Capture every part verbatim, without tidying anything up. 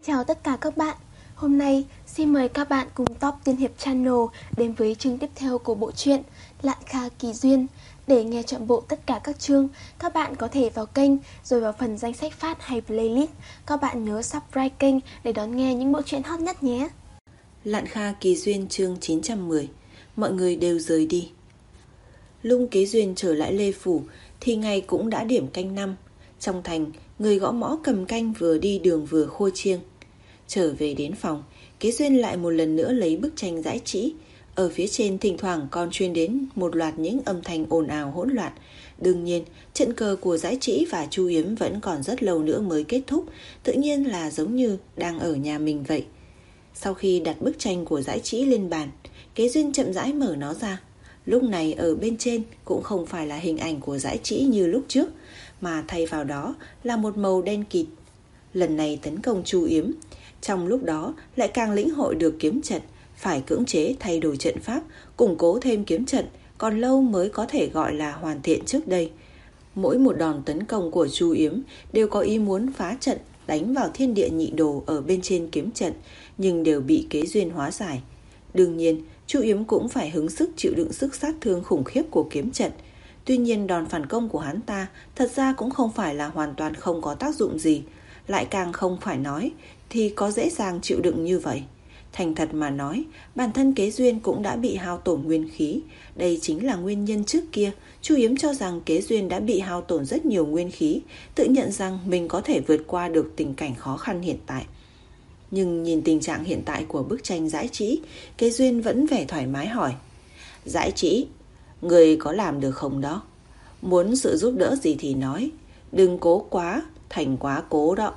Chào tất cả các bạn. Hôm nay xin mời các bạn cùng Top Tiên Hiệp Channel đến với chương tiếp theo của bộ truyện Lạn Kha Kỳ Duyên. Để nghe trọn bộ tất cả các chương, các bạn có thể vào kênh rồi vào phần danh sách phát hay playlist. Các bạn nhớ subscribe kênh để đón nghe những bộ truyện hot nhất nhé. Lạn Kha Kỳ Duyên chương chín trăm mười. Mọi người đều rời đi. Lung Kế Duyên trở lại Lê Phủ thì ngày cũng đã điểm canh năm. Trong thành, người gõ mõ cầm canh vừa đi đường vừa khua chiêng. Trở về đến phòng, Kế Duyên lại một lần nữa lấy bức tranh giải chỉ. Ở phía trên thỉnh thoảng còn truyền đến một loạt những âm thanh ồn ào hỗn loạn. Đương nhiên, trận cờ của giải chỉ và Chu Yếm vẫn còn rất lâu nữa mới kết thúc, tự nhiên là giống như đang ở nhà mình vậy. Sau khi đặt bức tranh của giải chỉ lên bàn, Kế Duyên chậm rãi mở nó ra. Lúc này ở bên trên cũng không phải là hình ảnh của giải chỉ như lúc trước, mà thay vào đó là một màu đen kịt. Lần này tấn công Chu Yếm, trong lúc đó lại càng lĩnh hội được kiếm trận, phải cưỡng chế thay đổi trận pháp, củng cố thêm kiếm trận, còn lâu mới có thể gọi là hoàn thiện trước đây. Mỗi một đòn tấn công của Chu Yếm đều có ý muốn phá trận, đánh vào thiên địa nhị đồ ở bên trên kiếm trận, nhưng đều bị Kế Duyên hóa giải. Đương nhiên, Chu Yếm cũng phải hứng sức chịu đựng sức sát thương khủng khiếp của kiếm trận. Tuy nhiên đòn phản công của hắn ta thật ra cũng không phải là hoàn toàn không có tác dụng gì, lại càng không phải nói thì có dễ dàng chịu đựng như vậy. Thành thật mà nói, bản thân Kế Duyên cũng đã bị hao tổn nguyên khí. Đây chính là nguyên nhân trước kia Chu Yếm cho rằng Kế Duyên đã bị hao tổn rất nhiều nguyên khí, tự nhận rằng mình có thể vượt qua được tình cảnh khó khăn hiện tại. Nhưng nhìn tình trạng hiện tại của bức tranh giải chỉ, Kế Duyên vẫn vẻ thoải mái hỏi: Giải chỉ, người có làm được không đó? Muốn sự giúp đỡ gì thì nói, đừng cố quá, thành quá cố đó.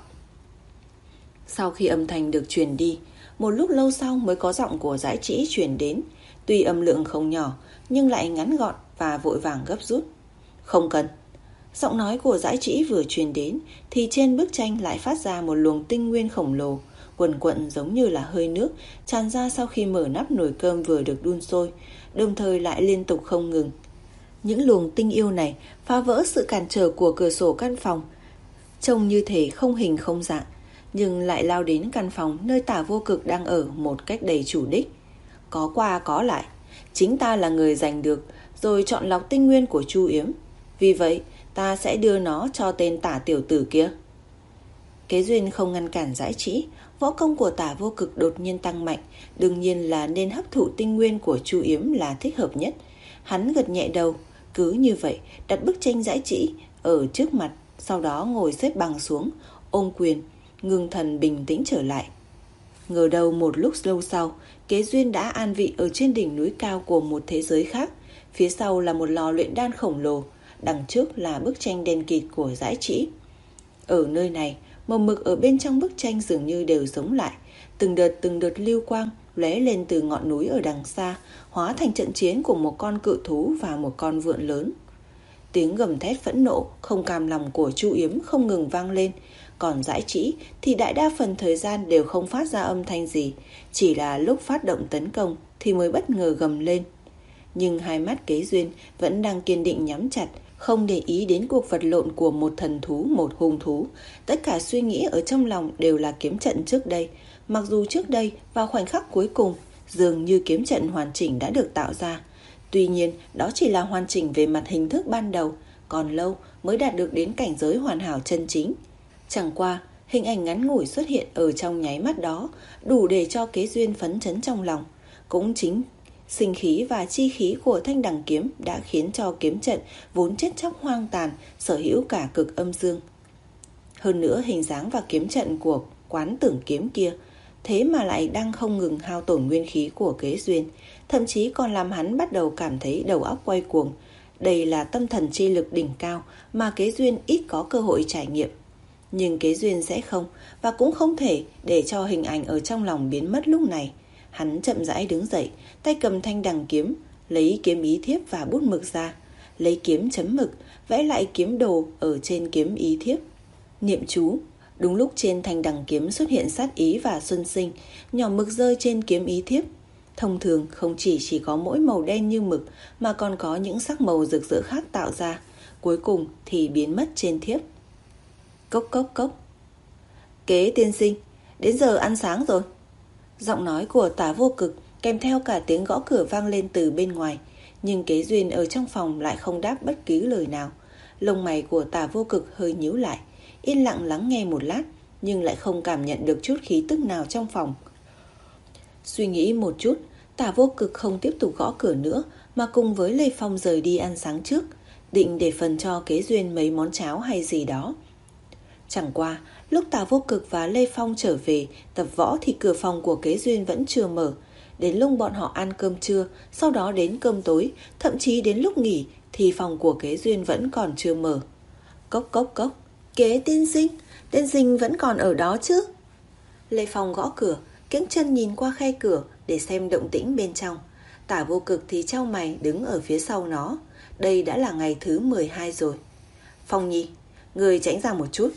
Sau khi âm thanh được truyền đi, một lúc lâu sau mới có giọng của giải chỉ truyền đến. Tuy âm lượng không nhỏ, nhưng lại ngắn gọn và vội vàng gấp rút. Không cần. Giọng nói của giải chỉ vừa truyền đến thì trên bức tranh lại phát ra một luồng tinh nguyên khổng lồ, quần quận giống như là hơi nước tràn ra sau khi mở nắp nồi cơm vừa được đun sôi, đồng thời lại liên tục không ngừng. Những luồng tinh yêu này phá vỡ sự cản trở của cửa sổ căn phòng, trông như thể không hình không dạng, nhưng lại lao đến căn phòng nơi Tả Vô Cực đang ở một cách đầy chủ đích. Có qua có lại, chính ta là người giành được rồi chọn lọc tinh nguyên của Chu Yếm, vì vậy ta sẽ đưa nó cho tên Tả tiểu tử kia. Kế Duyên không ngăn cản giải chỉ. Võ công của Tả Vô Cực đột nhiên tăng mạnh, đương nhiên là nên hấp thụ tinh nguyên của Chu Yếm là thích hợp nhất. Hắn gật nhẹ đầu, cứ như vậy đặt bức tranh giải chỉ ở trước mặt, sau đó ngồi xếp bằng xuống, ôm quyền, ngưng thần bình tĩnh trở lại. Ngờ đâu một lúc lâu sau, Kế Duyên đã an vị ở trên đỉnh núi cao của một thế giới khác. Phía sau là một lò luyện đan khổng lồ, đằng trước là bức tranh đen kịt của giải chỉ. Ở nơi này, màu mực ở bên trong bức tranh dường như đều sống lại, từng đợt từng đợt lưu quang lóe lên từ ngọn núi ở đằng xa, hóa thành trận chiến của một con cự thú và một con vượn lớn. Tiếng gầm thét phẫn nộ, không cam lòng của Chu Yếm không ngừng vang lên, còn giải chỉ thì đại đa phần thời gian đều không phát ra âm thanh gì, chỉ là lúc phát động tấn công thì mới bất ngờ gầm lên. Nhưng hai mắt Kế Duyên vẫn đang kiên định nhắm chặt, không để ý đến cuộc vật lộn của một thần thú, một hung thú. Tất cả suy nghĩ ở trong lòng đều là kiếm trận trước đây. Mặc dù trước đây, vào khoảnh khắc cuối cùng, dường như kiếm trận hoàn chỉnh đã được tạo ra. Tuy nhiên, đó chỉ là hoàn chỉnh về mặt hình thức ban đầu, còn lâu mới đạt được đến cảnh giới hoàn hảo chân chính. Chẳng qua, hình ảnh ngắn ngủi xuất hiện ở trong nháy mắt đó, đủ để cho Kế Duyên phấn chấn trong lòng. Cũng chính sinh khí và chi khí của thanh đằng kiếm đã khiến cho kiếm trận vốn chết chóc hoang tàn sở hữu cả cực âm dương. Hơn nữa hình dáng và kiếm trận của quán tưởng kiếm kia thế mà lại đang không ngừng hao tổn nguyên khí của Kế Duyên, thậm chí còn làm hắn bắt đầu cảm thấy đầu óc quay cuồng. Đây là tâm thần chi lực đỉnh cao mà Kế Duyên ít có cơ hội trải nghiệm. Nhưng Kế Duyên sẽ không, và cũng không thể để cho hình ảnh ở trong lòng biến mất lúc này. Hắn chậm rãi đứng dậy, tay cầm thanh đằng kiếm, lấy kiếm ý thiếp và bút mực ra, lấy kiếm chấm mực, vẽ lại kiếm đồ ở trên kiếm ý thiếp. Niệm chú. Đúng lúc trên thanh đằng kiếm xuất hiện sát ý và xuân sinh, nhỏ mực rơi trên kiếm ý thiếp. Thông thường không chỉ chỉ có mỗi màu đen như mực, mà còn có những sắc màu rực rỡ khác tạo ra, cuối cùng thì biến mất trên thiếp. Cốc cốc cốc. Kế tiên sinh, đến giờ ăn sáng rồi. Giọng nói của Tả Vô Cực kèm theo cả tiếng gõ cửa vang lên từ bên ngoài. Nhưng Kế Duyên ở trong phòng lại không đáp bất cứ lời nào. Lông mày của Tả Vô Cực hơi nhíu lại, yên lặng lắng nghe một lát, nhưng lại không cảm nhận được chút khí tức nào trong phòng. Suy nghĩ một chút, Tả Vô Cực không tiếp tục gõ cửa nữa, mà cùng với Lê Phong rời đi ăn sáng trước, định để phần cho Kế Duyên mấy món cháo hay gì đó. Chẳng qua, lúc Tả Vô Cực và Lê Phong trở về tập võ thì cửa phòng của Kế Duyên vẫn chưa mở. Đến lúc bọn họ ăn cơm trưa, sau đó đến cơm tối, thậm chí đến lúc nghỉ thì phòng của Kế Duyên vẫn còn chưa mở. Cốc cốc cốc, Kế tiên sinh, tiên sinh vẫn còn ở đó chứ? Lê Phong gõ cửa, kiễng chân nhìn qua khe cửa để xem động tĩnh bên trong. Tả Vô Cực thì chau mày đứng ở phía sau nó. Đây đã là ngày thứ mười hai rồi. Phong Nhi, người tránh ra một chút.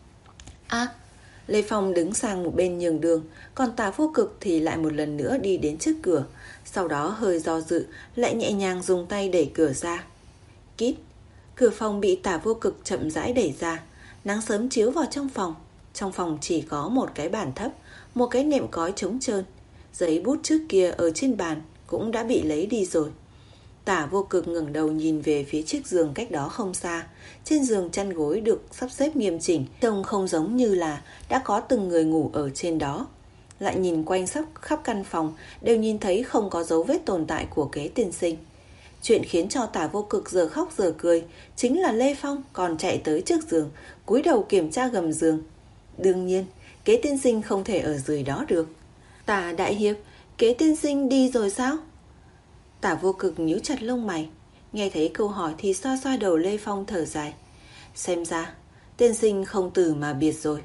À, Lê Phong đứng sang một bên nhường đường, còn Tả Vô Cực thì lại một lần nữa đi đến trước cửa. Sau đó hơi do dự, lại nhẹ nhàng dùng tay đẩy cửa ra. Kít, cửa phòng bị Tả Vô Cực chậm rãi đẩy ra. Nắng sớm chiếu vào trong phòng. Trong phòng chỉ có một cái bàn thấp, một cái nệm cói trống trơn. Giấy bút trước kia ở trên bàn cũng đã bị lấy đi rồi. Tả Vô Cực ngẩng đầu nhìn về phía chiếc giường cách đó không xa. Trên giường chăn gối được sắp xếp nghiêm chỉnh, trông không giống như là đã có từng người ngủ ở trên đó. Lại nhìn quanh sắp khắp căn phòng, đều nhìn thấy không có dấu vết tồn tại của Kế tiên sinh. Chuyện khiến cho Tả Vô Cực giờ khóc giờ cười chính là Lê Phong còn chạy tới trước giường, cúi đầu kiểm tra gầm giường. Đương nhiên, Kế tiên sinh không thể ở dưới đó được. Tả đại hiệp, Kế tiên sinh đi rồi sao? Tả Vô Cực nhíu chặt lông mày. Nghe thấy câu hỏi thì xoa xoa đầu Lê Phong thở dài. Xem ra tiên sinh không từ mà biệt rồi.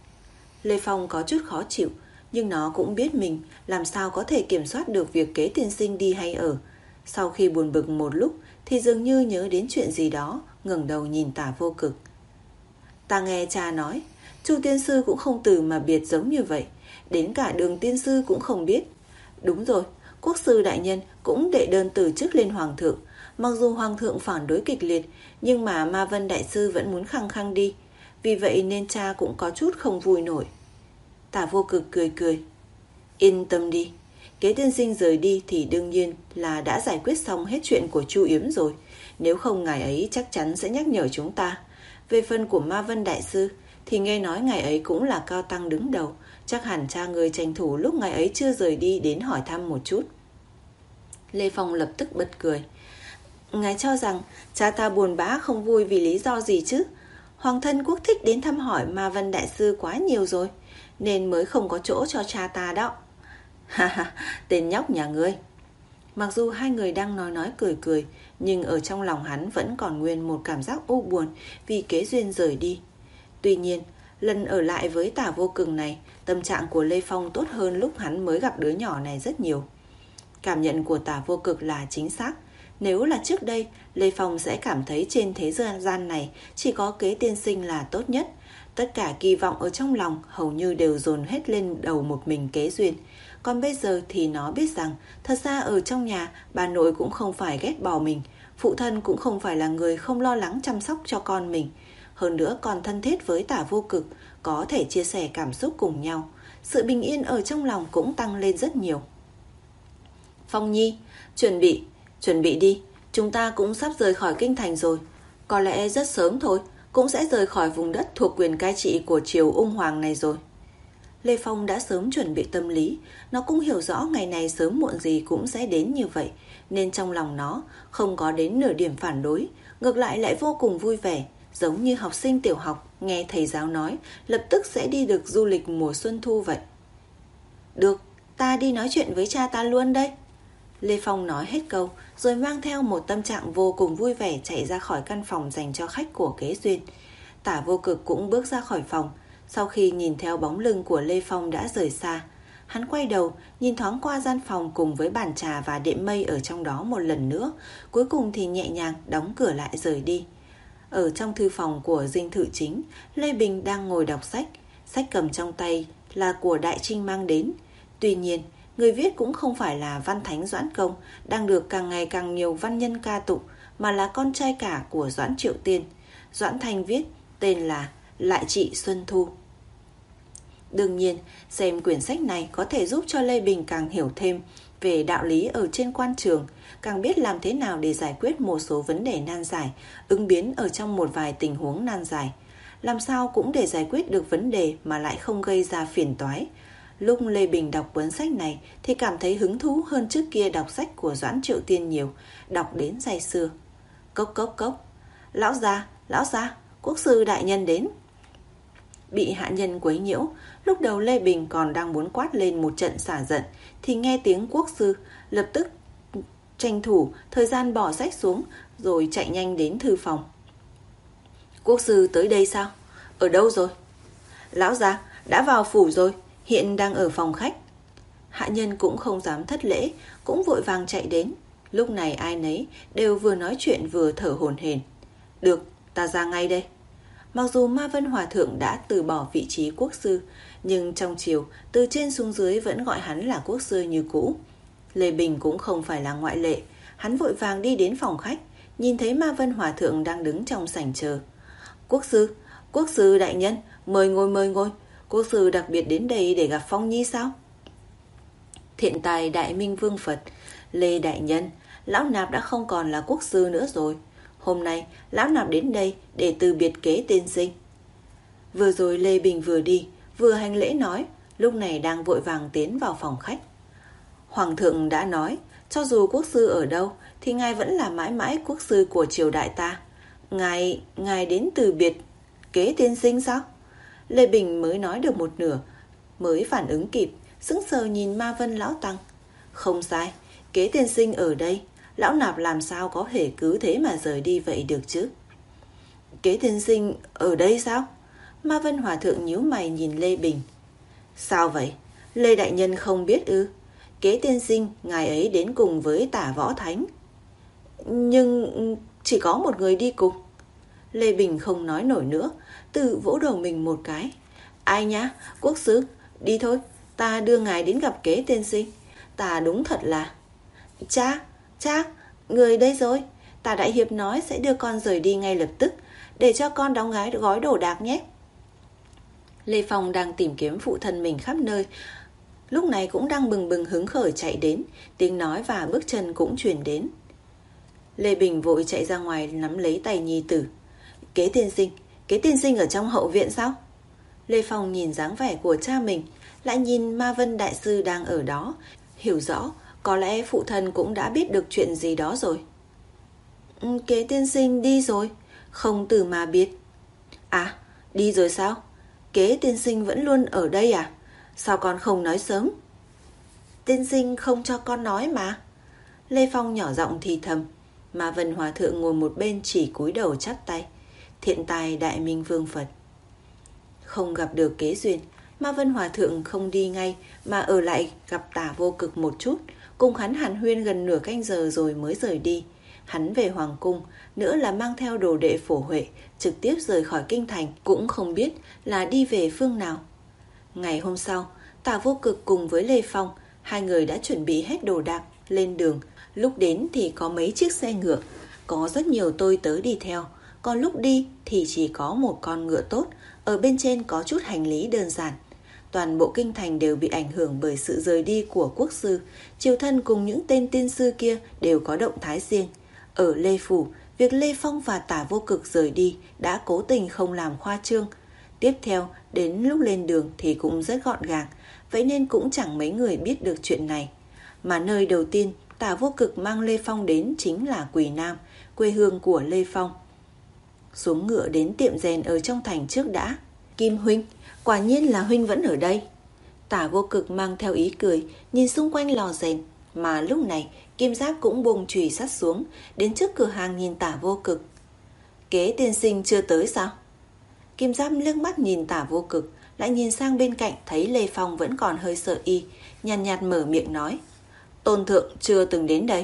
Lê Phong có chút khó chịu, nhưng nó cũng biết mình làm sao có thể kiểm soát được việc Kế tiên sinh đi hay ở. Sau khi buồn bực một lúc thì dường như nhớ đến chuyện gì đó, ngẩng đầu nhìn Tả Vô Cực. Ta nghe cha nói Chu tiên sư cũng không từ mà biệt giống như vậy, đến cả Đường tiên sư cũng không biết. Đúng rồi, quốc sư đại nhân cũng đệ đơn từ chức lên hoàng thượng. Mặc dù hoàng thượng phản đối kịch liệt, nhưng mà Ma Vân đại sư vẫn muốn khăng khăng đi. Vì vậy nên cha cũng có chút không vui nổi. Tả Vô Cực cười cười. Yên tâm đi, Kế tiên sinh rời đi thì đương nhiên là đã giải quyết xong hết chuyện của Chu Yếm rồi. Nếu không ngài ấy chắc chắn sẽ nhắc nhở chúng ta. Về phần của Ma Vân đại sư thì nghe nói ngài ấy cũng là cao tăng đứng đầu, chắc hẳn cha người tranh thủ lúc ngài ấy chưa rời đi đến hỏi thăm một chút. Lê Phong lập tức bật cười. Ngài cho rằng cha ta buồn bã không vui vì lý do gì chứ? Hoàng thân quốc thích đến thăm hỏi Ma Vân đại sư quá nhiều rồi, nên mới không có chỗ cho cha ta đó. Ha ha, tên nhóc nhà ngươi. Mặc dù hai người đang nói nói cười cười, nhưng ở trong lòng hắn vẫn còn nguyên một cảm giác u buồn vì Kế Duyên rời đi. Tuy nhiên, lần ở lại với Tả Vô Cực này, tâm trạng của Lê Phong tốt hơn lúc hắn mới gặp đứa nhỏ này rất nhiều. Cảm nhận của Tả Vô Cực là chính xác. Nếu là trước đây, Lê Phong sẽ cảm thấy trên thế gian này chỉ có Kế tiên sinh là tốt nhất. Tất cả kỳ vọng ở trong lòng hầu như đều dồn hết lên đầu một mình Kế Duyên. Còn bây giờ thì nó biết rằng thật ra ở trong nhà bà nội cũng không phải ghét bỏ mình, phụ thân cũng không phải là người không lo lắng chăm sóc cho con mình. Hơn nữa còn thân thiết với Tả Vô Cực, có thể chia sẻ cảm xúc cùng nhau. Sự bình yên ở trong lòng cũng tăng lên rất nhiều. Phong Nhi, chuẩn bị, chuẩn bị đi. Chúng ta cũng sắp rời khỏi kinh thành rồi. Có lẽ rất sớm thôi, cũng sẽ rời khỏi vùng đất thuộc quyền cai trị của triều Ung Hoàng này rồi. Lê Phong đã sớm chuẩn bị tâm lý. Nó cũng hiểu rõ ngày này sớm muộn gì cũng sẽ đến như vậy, nên trong lòng nó không có đến nửa điểm phản đối, ngược lại lại vô cùng vui vẻ, giống như học sinh tiểu học nghe thầy giáo nói lập tức sẽ đi được du lịch mùa xuân thu vậy. Được, ta đi nói chuyện với cha ta luôn đây. Lê Phong nói hết câu rồi mang theo một tâm trạng vô cùng vui vẻ chạy ra khỏi căn phòng dành cho khách của Kế Duyên. Tả Vô Cực cũng bước ra khỏi phòng. Sau khi nhìn theo bóng lưng của Lê Phong đã rời xa, hắn quay đầu nhìn thoáng qua gian phòng cùng với bàn trà và đệm mây ở trong đó một lần nữa, cuối cùng thì nhẹ nhàng đóng cửa lại rời đi. Ở trong thư phòng của dinh thự chính, Lê Bình đang ngồi đọc sách. Sách cầm trong tay là của Đại Trinh mang đến. Tuy nhiên, người viết cũng không phải là Văn Thánh Doãn Công, đang được càng ngày càng nhiều văn nhân ca tụng, mà là con trai cả của Doãn Triệu Tiên. Doãn Thanh viết tên là Lại Trị Xuân Thu. Đương nhiên, xem quyển sách này có thể giúp cho Lê Bình càng hiểu thêm về đạo lý ở trên quan trường, càng biết làm thế nào để giải quyết một số vấn đề nan giải, ứng biến ở trong một vài tình huống nan giải. Làm sao cũng để giải quyết được vấn đề mà lại không gây ra phiền toái. Lúc Lê Bình đọc cuốn sách này thì cảm thấy hứng thú hơn trước kia đọc sách của Doãn Triệu Tiên nhiều, đọc đến say sưa. Cốc cốc cốc. Lão gia, lão gia, quốc sư đại nhân đến. Bị hạ nhân quấy nhiễu, lúc đầu Lê Bình còn đang muốn quát lên một trận xả giận thì nghe tiếng quốc sư, lập tức tranh thủ thời gian bỏ sách xuống rồi chạy nhanh đến thư phòng. Quốc sư tới đây sao? Ở đâu rồi? Lão gia, đã vào phủ rồi, hiện đang ở phòng khách. Hạ nhân cũng không dám thất lễ, cũng vội vàng chạy đến. Lúc này ai nấy đều vừa nói chuyện vừa thở hổn hển. Được, ta ra ngay đây. Mặc dù Ma Vân Hòa Thượng đã từ bỏ vị trí quốc sư, nhưng trong triều từ trên xuống dưới vẫn gọi hắn là quốc sư như cũ. Lê Bình cũng không phải là ngoại lệ. Hắn vội vàng đi đến phòng khách, nhìn thấy Ma Vân Hòa Thượng đang đứng trong sảnh chờ. Quốc sư, quốc sư đại nhân, mời ngồi mời ngồi. Quốc sư đặc biệt đến đây để gặp Phong Nhi sao? Thiện tài Đại Minh Vương Phật, Lê đại nhân, lão nạp đã không còn là quốc sư nữa rồi. Hôm nay lão nạp đến đây để từ biệt Kế tiên sinh. Vừa rồi Lê Bình vừa đi vừa hành lễ nói, lúc này đang vội vàng tiến vào phòng khách. Hoàng thượng đã nói, cho dù quốc sư ở đâu thì ngài vẫn là mãi mãi quốc sư của triều đại ta. Ngài, ngài đến từ biệt Kế tiên sinh sao? Lê Bình mới nói được một nửa mới phản ứng kịp, sững sờ nhìn Ma Vân lão tăng. Không sai, Kế tiên sinh ở đây, lão nạp làm sao có thể cứ thế mà rời đi vậy được chứ? Kế tiên sinh ở đây sao? Ma Vân Hòa Thượng nhíu mày nhìn Lê Bình. Sao vậy? Lê đại nhân không biết ư? Kế tiên sinh, ngài ấy đến cùng với Tả Võ Thánh. Nhưng chỉ có một người đi cùng. Lê Bình không nói nổi nữa, tự vỗ đầu mình một cái. Ai nhá, quốc sư, đi thôi, ta đưa ngài đến gặp Kế tiên sinh. Ta đúng thật là... Cha, cha, người đây rồi. Tả đại hiệp nói sẽ đưa con rời đi ngay lập tức, để cho con đóng gói gói đồ đạc nhé. Lê Phong đang tìm kiếm phụ thân mình khắp nơi, lúc này cũng đang bừng bừng hứng khởi chạy đến, tiếng nói và bước chân cũng truyền đến. Lê Bình vội chạy ra ngoài nắm lấy tay nhi tử. Kế tiên sinh, Kế tiên sinh ở trong hậu viện sao? Lê Phong nhìn dáng vẻ của cha mình, lại nhìn Ma Vân đại sư đang ở đó, hiểu rõ có lẽ phụ thân cũng đã biết được chuyện gì đó rồi. Kế tiên sinh đi rồi, không từ mà biết. À, đi rồi sao? Kế tiên sinh vẫn luôn ở đây à? Sao con không nói sớm? Tiên sinh không cho con nói mà. Lê Phong nhỏ giọng thì thầm. Ma Vân Hòa Thượng ngồi một bên chỉ cúi đầu chắp tay. Thiện tài Đại Minh Vương Phật. Không gặp được kế duyên, Ma Vân Hòa Thượng không đi ngay mà ở lại gặp Tả Vô Cực một chút, cùng hắn hàn huyên gần nửa canh giờ rồi mới rời đi. Hắn về hoàng cung, nữa là mang theo đồ đệ Phổ Huệ, trực tiếp rời khỏi kinh thành, cũng không biết là đi về phương nào. Ngày hôm sau, Tả Vô Cực cùng với Lê Phong, hai người đã chuẩn bị hết đồ đạc, lên đường. Lúc đến thì có mấy chiếc xe ngựa, có rất nhiều tôi tớ đi theo, còn lúc đi thì chỉ có một con ngựa tốt, ở bên trên có chút hành lý đơn giản. Toàn bộ kinh thành đều bị ảnh hưởng bởi sự rời đi của quốc sư, triều thân cùng những tên tiên sư kia đều có động thái riêng. Ở Lê Phủ, việc Lê Phong và Tả Vô Cực rời đi đã cố tình không làm khoa trương. Tiếp theo, đến lúc lên đường thì cũng rất gọn gàng, vậy nên cũng chẳng mấy người biết được chuyện này. Mà nơi đầu tiên Tả Vô Cực mang Lê Phong đến chính là Quỳ Nam, quê hương của Lê Phong. Xuống ngựa đến tiệm rèn ở trong thành trước đã. Kim huynh, quả nhiên là huynh vẫn ở đây. Tả Vô Cực mang theo ý cười, nhìn xung quanh lò rèn. Mà lúc này Kim Giáp cũng buông chùy sắt xuống, đến trước cửa hàng nhìn Tả Vô Cực. Kế tiên sinh chưa tới sao? Kim Giáp liếc mắt nhìn Tả Vô Cực, lại nhìn sang bên cạnh thấy Lê Phong vẫn còn hơi sợ y, nhàn nhạt, nhạt mở miệng nói. Tôn thượng chưa từng đến đây.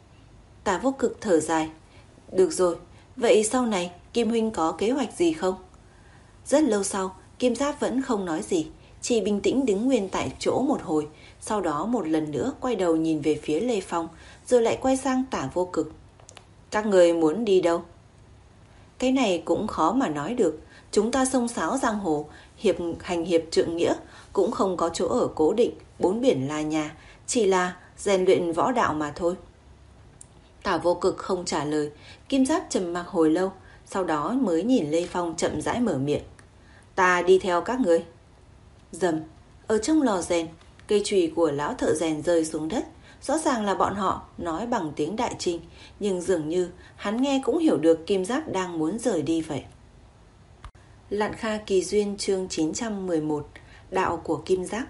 Tả Vô Cực thở dài. Được rồi, vậy sau này Kim huynh có kế hoạch gì không? Rất lâu sau, Kim Giáp vẫn không nói gì, chỉ bình tĩnh đứng nguyên tại chỗ một hồi, sau đó một lần nữa quay đầu nhìn về phía Lê Phong, rồi lại quay sang Tả Vô Cực. Các người muốn đi đâu? Cái này cũng khó mà nói được. Chúng ta xông xáo giang hồ, hiệp hành hiệp trượng nghĩa, cũng không có chỗ ở cố định, bốn biển là nhà, chỉ là rèn luyện võ đạo mà thôi. Tả Vô Cực không trả lời. Kim Giáp trầm mặc hồi lâu, sau đó mới nhìn Lê Phong chậm rãi mở miệng. Ta đi theo các ngươi. Dầm, ở trong lò rèn, cây chùy của lão thợ rèn rơi xuống đất. Rõ ràng là bọn họ nói bằng tiếng Đại Trinh, nhưng dường như hắn nghe cũng hiểu được Kim Giáp đang muốn rời đi vậy. Lạn Kha Kỳ Duyên chương chín trăm mười một. Đạo của Kim Giáp.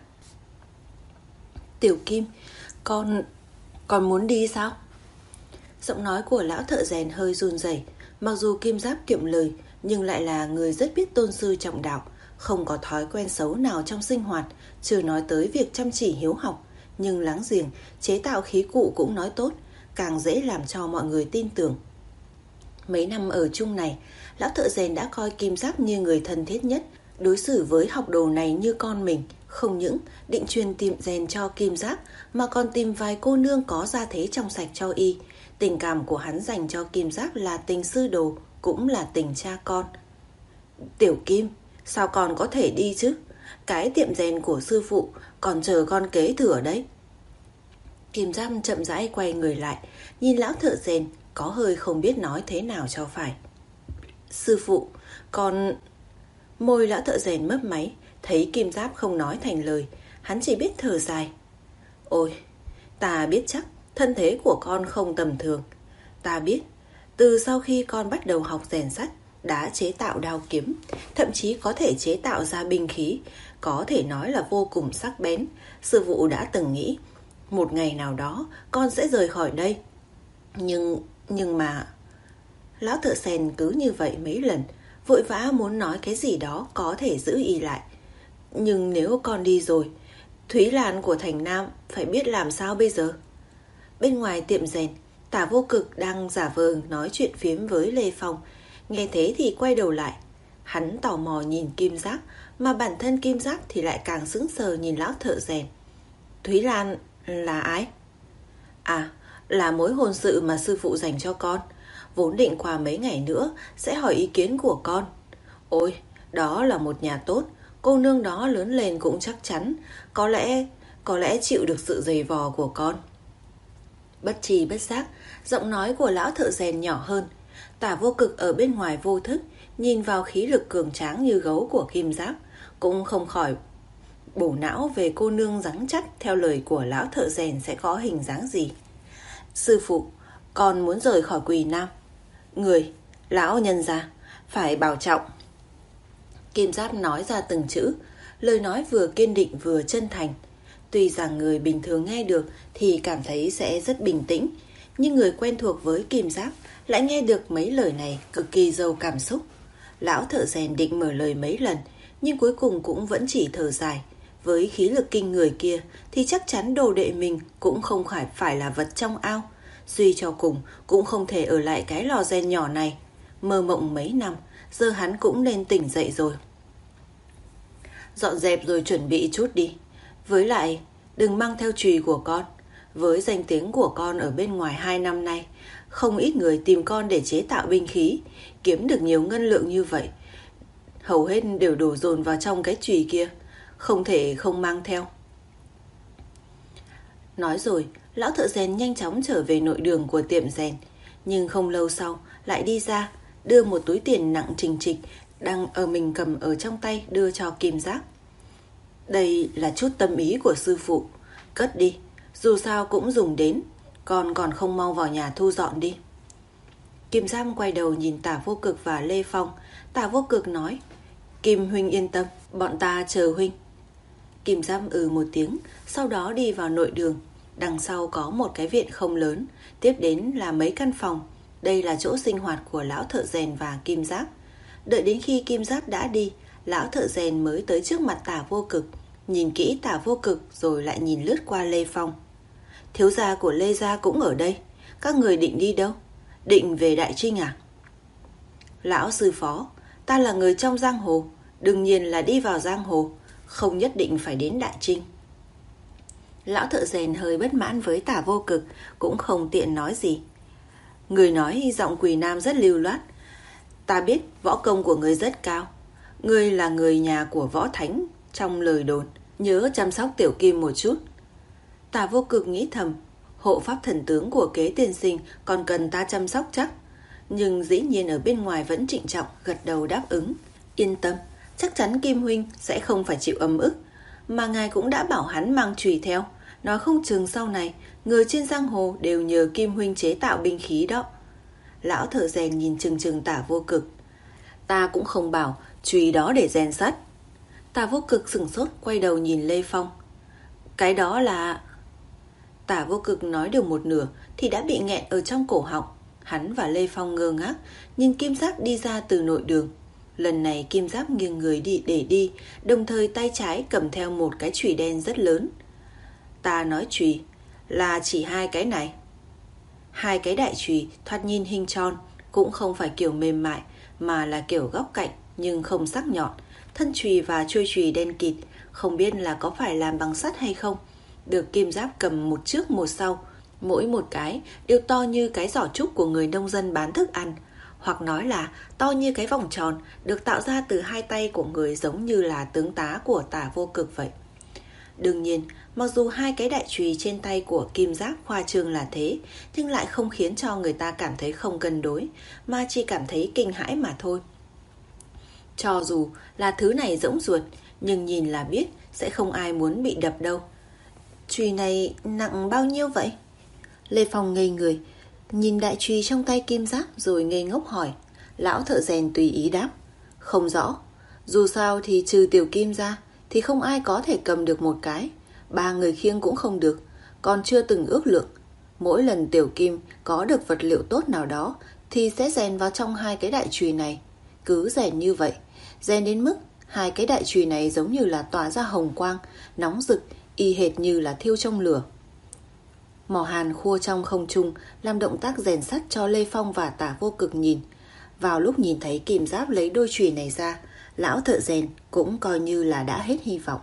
Tiểu Kim, con... con muốn đi sao? Giọng nói của lão thợ rèn hơi run rẩy. Mặc dù Kim Giáp kiệm lời, nhưng lại là người rất biết tôn sư trọng đạo, không có thói quen xấu nào trong sinh hoạt, chưa nói tới việc chăm chỉ hiếu học. Nhưng láng giềng, chế tạo khí cụ cũng nói tốt, càng dễ làm cho mọi người tin tưởng. Mấy năm ở chung này, lão thợ rèn đã coi Kim Giáp như người thân thiết nhất, đối xử với học đồ này như con mình. Không những định truyền tiệm rèn cho Kim Giáp, mà còn tìm vài cô nương có gia thế trong sạch cho y. Tình cảm của hắn dành cho Kim Giáp là tình sư đồ, cũng là tình cha con. Tiểu Kim, sao con có thể đi chứ? Cái tiệm rèn của sư phụ còn chờ con kế thừa đấy. Kim Giáp chậm rãi quay người lại, nhìn lão thợ rèn, có hơi không biết nói thế nào cho phải. Sư phụ, con... Môi lão thợ rèn mấp máy, thấy Kim Giáp không nói thành lời, hắn chỉ biết thở dài. Ôi, ta biết chắc thân thế của con không tầm thường. Ta biết, từ sau khi con bắt đầu học rèn sắt, đã chế tạo đao kiếm, thậm chí có thể chế tạo ra binh khí, có thể nói là vô cùng sắc bén. Sư phụ đã từng nghĩ, một ngày nào đó con sẽ rời khỏi đây. Nhưng, nhưng mà... Lão thợ rèn cứ như vậy mấy lần, vội vã muốn nói cái gì đó có thể giữ y lại. Nhưng nếu con đi rồi, Thúy Lan của Thành Nam phải biết làm sao bây giờ? Bên ngoài tiệm rèn, Tả Vô Cực đang giả vờ nói chuyện phiếm với Lê Phong. Nghe thế thì quay đầu lại. Hắn tò mò nhìn Kim Giáp, mà bản thân Kim Giáp thì lại càng sững sờ nhìn lão thợ rèn. Thúy Lan là ai? À, là mối hôn sự mà sư phụ dành cho con. Vốn định qua mấy ngày nữa sẽ hỏi ý kiến của con. Ôi, đó là một nhà tốt. Cô nương đó lớn lên cũng chắc chắn Có lẽ Có lẽ chịu được sự giày vò của con. Bất tri bất giác, giọng nói của lão thợ rèn nhỏ hơn. Tả Vô Cực ở bên ngoài vô thức nhìn vào khí lực cường tráng như gấu của Kim Giáp, cũng không khỏi bổ não về cô nương rắn chắc theo lời của lão thợ rèn sẽ có hình dáng gì. Sư phụ, con muốn rời khỏi Quỳ Nam. Người, lão nhân gia, phải bảo trọng. Kim Giáp nói ra từng chữ, lời nói vừa kiên định vừa chân thành. Tuy rằng người bình thường nghe được thì cảm thấy sẽ rất bình tĩnh, nhưng người quen thuộc với Kim Giáp lại nghe được mấy lời này cực kỳ giàu cảm xúc. Lão thợ rèn định mở lời mấy lần, nhưng cuối cùng cũng vẫn chỉ thở dài. Với khí lực kinh người kia thì chắc chắn đồ đệ mình cũng không phải phải là vật trong ao. Suy cho cùng cũng không thể ở lại cái lò rèn nhỏ này. Mơ mộng mấy năm, giờ hắn cũng nên tỉnh dậy rồi. Dọn dẹp rồi chuẩn bị chút đi. Với lại, đừng mang theo chùy của con. Với danh tiếng của con ở bên ngoài hai năm nay, không ít người tìm con để chế tạo binh khí, kiếm được nhiều ngân lượng như vậy. Hầu hết đều đổ dồn vào trong cái chùy kia, không thể không mang theo. Nói rồi, lão thợ rèn nhanh chóng trở về nội đường của tiệm rèn, nhưng không lâu sau lại đi ra, đưa một túi tiền nặng trình trịch đang ở mình cầm ở trong tay đưa cho Kim Giáp. Đây là chút tâm ý của sư phụ, cất đi, dù sao cũng dùng đến, con còn không mau vào nhà thu dọn đi. Kim Giáp quay đầu nhìn Tả Vô Cực và Lê Phong. Tả Vô Cực nói, Kim huynh yên tâm, bọn ta chờ huynh. Kim Giáp ừ một tiếng, sau đó đi vào nội đường. Đằng sau có một cái viện không lớn, tiếp đến là mấy căn phòng. Đây là chỗ sinh hoạt của lão thợ rèn và Kim Giáp. Đợi đến khi Kim Giáp đã đi, lão thợ rèn mới tới trước mặt Tả Vô Cực, nhìn kỹ Tả Vô Cực rồi lại nhìn lướt qua Lê Phong. Thiếu gia của Lê gia cũng ở đây, các người định đi đâu? Định về Đại Trinh à? Lão sư phó, ta là người trong giang hồ, đương nhiên là đi vào giang hồ, không nhất định phải đến Đại Trinh. Lão thợ rèn hơi bất mãn với Tả Vô Cực, cũng không tiện nói gì. Người nói giọng Quỳ Nam rất lưu loát. Ta biết võ công của người rất cao. Ngươi là người nhà của võ thánh trong lời đồn. nhớ chăm sóc Tiểu Kim một chút. Tả Vô Cực nghĩ thầm, hộ pháp thần tướng của Kế tiên sinh còn cần ta chăm sóc chắc. Nhưng dĩ nhiên ở bên ngoài vẫn trịnh trọng gật đầu đáp ứng. Yên tâm, chắc chắn Kim huynh sẽ không phải chịu ấm ức. Mà ngài cũng đã bảo hắn mang chùy theo, nói không chừng sau này người trên giang hồ đều nhờ Kim huynh chế tạo binh khí đó. Lão thợ rèn nhìn chừng chừng Tả Vô Cực. Ta cũng không bảo chùy đó để rèn sắt. Tả Vô Cực sửng sốt quay đầu nhìn Lê Phong. Cái đó là... Tả Vô Cực nói được một nửa thì đã bị nghẹn ở trong cổ họng. Hắn và Lê Phong ngơ ngác nhìn Kim Giáp đi ra từ nội đường. Lần này Kim Giáp nghiêng người đi để đi, đồng thời tay trái cầm theo một cái chùy đen rất lớn. Ta nói chùy là chỉ hai cái này. Hai cái đại chùy thoạt nhìn hình tròn, cũng không phải kiểu mềm mại mà là kiểu góc cạnh nhưng không sắc nhọn. Thân chùy và chuôi chùy đen kịt, không biết là có phải làm bằng sắt hay không. Được Kim Giáp cầm một trước một sau, mỗi một cái đều to như cái giỏ trúc của người nông dân bán thức ăn, hoặc nói là to như cái vòng tròn được tạo ra từ hai tay của người, giống như là tướng tá của Tả Vô Cực vậy. Đương nhiên, mặc dù hai cái đại chùy trên tay của Kim Giáp khoa trương là thế, nhưng lại không khiến cho người ta cảm thấy không cân đối, mà chỉ cảm thấy kinh hãi mà thôi. Cho dù là thứ này rỗng ruột, nhưng nhìn là biết sẽ không ai muốn bị đập đâu. Chùy này nặng bao nhiêu vậy? Lê Phong ngây người, nhìn đại chùy trong tay Kim Giáp rồi ngây ngốc hỏi. Lão thợ rèn tùy ý đáp, không rõ. Dù sao thì trừ Tiểu Kim ra thì không ai có thể cầm được một cái. Ba người khiêng cũng không được, còn chưa từng ước lượng. Mỗi lần Tiểu Kim có được vật liệu tốt nào đó thì sẽ rèn vào trong hai cái đại chùy này. Cứ rèn như vậy, rèn đến mức hai cái đại chùy này giống như là tỏa ra hồng quang, nóng rực, y hệt như là thiêu trong lửa. Mỏ hàn khua trong không trung làm động tác rèn sắt cho Lê Phong và Tả Vô Cực nhìn. Vào lúc nhìn thấy Kim Giáp lấy đôi chùy này ra, lão thợ rèn cũng coi như là đã hết hy vọng.